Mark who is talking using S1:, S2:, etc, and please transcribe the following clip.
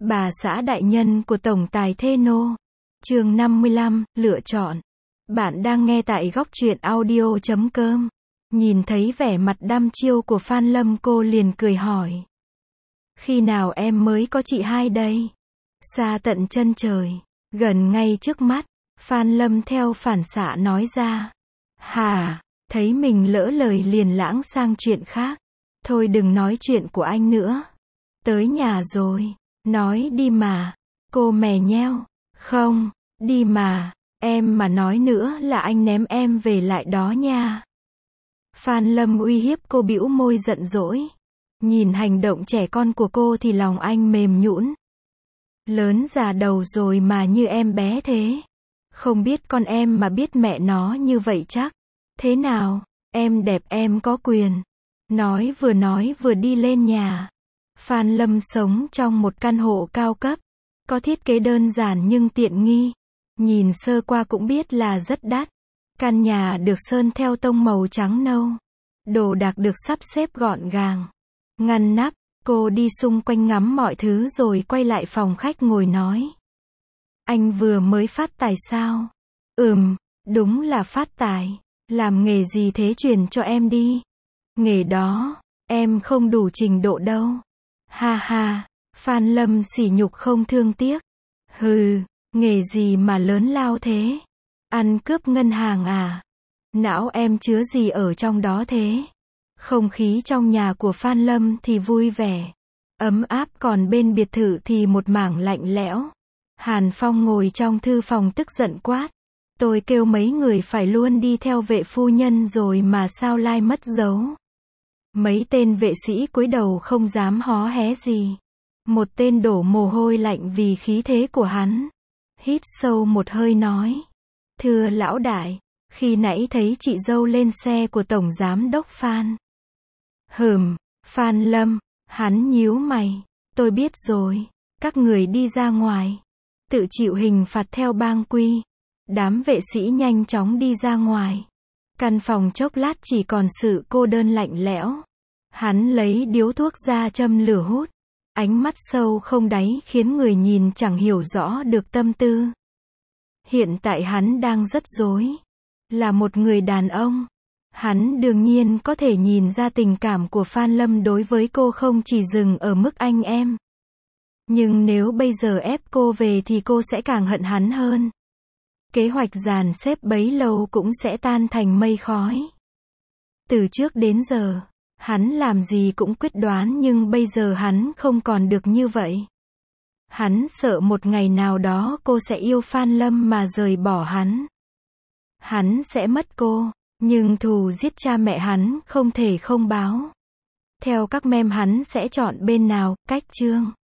S1: Bà xã đại nhân của tổng tài Theno. Chương 55, lựa chọn. Bạn đang nghe tại góc truyện audio.com. Nhìn thấy vẻ mặt đăm chiêu của Phan Lâm, cô liền cười hỏi. Khi nào em mới có chị hai đây? Xa tận chân trời, gần ngay trước mắt, Phan Lâm theo phản xạ nói ra. Hà, thấy mình lỡ lời liền lãng sang chuyện khác. Thôi đừng nói chuyện của anh nữa. Tới nhà rồi. Nói đi mà. Cô mè nheo. Không, đi mà. Em mà nói nữa là anh ném em về lại đó nha. Phan Lâm uy hiếp cô, bĩu môi giận dỗi. Nhìn hành động trẻ con của cô thì lòng anh mềm nhũn. Lớn già đầu rồi mà như em bé thế. Không biết con em mà biết mẹ nó như vậy chắc. Thế nào, em đẹp em có quyền. Nói vừa đi lên nhà. Phan Lâm sống trong một căn hộ cao cấp. Có thiết kế đơn giản nhưng tiện nghi. Nhìn sơ qua cũng biết là rất đắt. Căn nhà được sơn theo tông màu trắng nâu. Đồ đạc được sắp xếp gọn gàng, ngăn nắp. Cô đi xung quanh ngắm mọi thứ rồi quay lại phòng khách ngồi nói. Anh vừa mới phát tài sao? Đúng là phát tài. Làm nghề gì thế, truyền cho em đi. Nghề đó, em không đủ trình độ đâu. Ha ha, Phan Lâm sỉ nhục không thương tiếc. Hừ, nghề gì mà lớn lao thế? Ăn cướp ngân hàng à? Não em chứa gì ở trong đó thế? Không khí trong nhà của Phan Lâm thì vui vẻ, ấm áp, còn bên biệt thự thì một mảng lạnh lẽo. Hàn Phong ngồi trong thư phòng tức giận quát. Tôi kêu mấy người phải luôn đi theo vệ phu nhân rồi mà sao lai mất dấu. Mấy tên vệ sĩ cúi đầu không dám hó hé gì. Một tên đổ mồ hôi lạnh vì khí thế của hắn. Hít sâu một hơi nói. Thưa lão đại, khi nãy thấy chị dâu lên xe của tổng giám đốc Phan. Phan Lâm, hắn nhíu mày. Tôi biết rồi, các người đi ra ngoài. Tự chịu hình phạt theo bang quy. Đám vệ sĩ nhanh chóng đi ra ngoài. Căn phòng chốc lát chỉ còn sự cô đơn lạnh lẽo. Hắn lấy điếu thuốc ra châm lửa hút. Ánh mắt sâu không đáy khiến người nhìn chẳng hiểu rõ được tâm tư. Hiện tại hắn đang rất rối. Là một người đàn ông. Hắn đương nhiên có thể nhìn ra tình cảm của Phan Lâm đối với cô không chỉ dừng ở mức anh em. Nhưng nếu bây giờ ép cô về thì cô sẽ càng hận hắn hơn. Kế hoạch dàn xếp bấy lâu cũng sẽ tan thành mây khói. Từ trước đến giờ, hắn làm gì cũng quyết đoán, nhưng bây giờ hắn không còn được như vậy. Hắn sợ một ngày nào đó cô sẽ yêu Phan Lâm mà rời bỏ hắn. Hắn sẽ mất cô, nhưng thù giết cha mẹ hắn không thể không báo. Theo các mem hắn sẽ chọn bên nào? Cách chương